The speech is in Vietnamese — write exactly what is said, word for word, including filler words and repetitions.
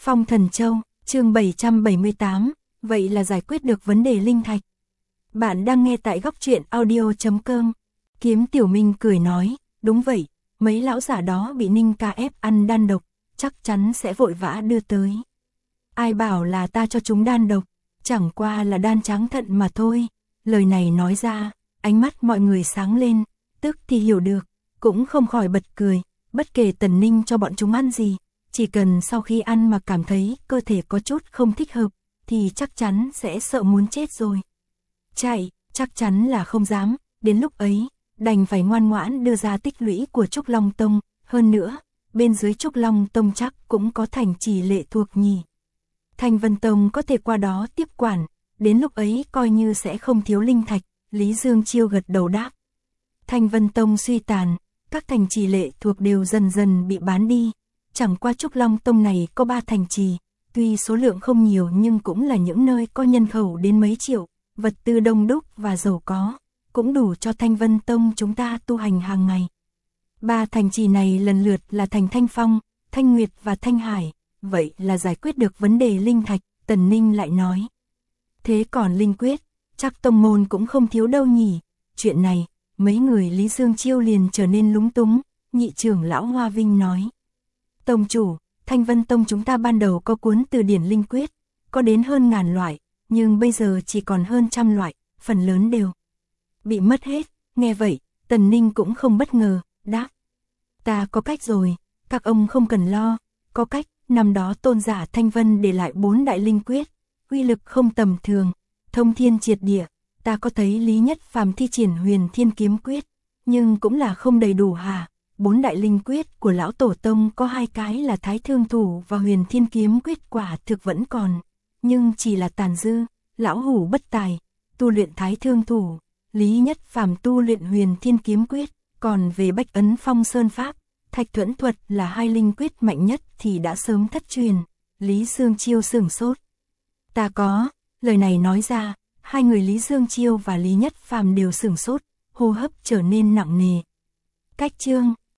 Phong Thần Châu, chương bảy trăm bảy mươi tám, vậy là giải quyết được vấn đề linh thạch. Bạn đang nghe tại góc truyện audio chấm com. Kiếm Tiểu Minh cười nói, đúng vậy, mấy lão giả đó bị Ninh ca ép ăn đan độc, chắc chắn sẽ vội vã đưa tới. Ai bảo là ta cho chúng đan độc, chẳng qua là đan tráng thận mà thôi. Lời này nói ra, ánh mắt mọi người sáng lên, tức thì hiểu được, cũng không khỏi bật cười, bất kể Tần Ninh cho bọn chúng ăn gì, chỉ cần sau khi ăn mà cảm thấy cơ thể có chút không thích hợp, thì chắc chắn sẽ sợ muốn chết rồi. Chạy, chắc chắn là không dám, đến lúc ấy, đành phải ngoan ngoãn đưa ra tích lũy của Trúc Long Tông, hơn nữa, bên dưới Trúc Long Tông chắc cũng có thành trì lệ thuộc nhỉ. Thanh Vân Tông có thể qua đó tiếp quản, đến lúc ấy coi như sẽ không thiếu linh thạch, Lý Dương Chiêu gật đầu đáp. Thanh Vân Tông suy tàn, các thành trì lệ thuộc đều dần dần bị bán đi, chẳng qua Trúc Long Tông này có ba thành trì, tuy số lượng không nhiều nhưng cũng là những nơi có nhân khẩu đến mấy triệu, vật tư đông đúc và giàu có, cũng đủ cho Thanh Vân Tông chúng ta tu hành hàng ngày. Ba thành trì này lần lượt là thành Thanh Phong, Thanh Nguyệt và Thanh Hải, vậy là giải quyết được vấn đề linh thạch, Tần Ninh lại nói. Thế còn linh quyết, chắc tông môn cũng không thiếu đâu nhỉ, chuyện này, mấy người Lý Dương Chiêu liền trở nên lúng túng, nhị trưởng lão Hoa Vinh nói. Tông chủ, Thanh Vân Tông chúng ta ban đầu có cuốn từ điển linh quyết, có đến hơn ngàn loại, nhưng bây giờ chỉ còn hơn trăm loại, phần lớn đều bị mất hết. Nghe vậy, Tần Ninh cũng không bất ngờ, đáp. Ta có cách rồi, các ông không cần lo, có cách, năm đó tôn giả Thanh Vân để lại bốn đại linh quyết, uy lực không tầm thường, thông thiên triệt địa, ta có thấy Lý Nhất Phàm thi triển Huyền Thiên Kiếm Quyết, nhưng cũng là không đầy đủ hả? Bốn đại linh quyết của lão tổ tông có hai cái là Thái Thương Thủ và Huyền Thiên Kiếm Quyết quả thực vẫn còn, nhưng chỉ là tàn dư, lão hủ bất tài, tu luyện Thái Thương Thủ, Lý Nhất Phàm tu luyện Huyền Thiên Kiếm Quyết, còn về Bách Ấn Phong Sơn Pháp, Thạch Thuẫn Thuật là hai linh quyết mạnh nhất thì đã sớm thất truyền. Lý Dương Chiêu sửng sốt. Ta có, lời này nói ra, hai người Lý Dương Chiêu và Lý Nhất Phàm đều sửng sốt, hô hấp trở nên nặng nề. Cách chương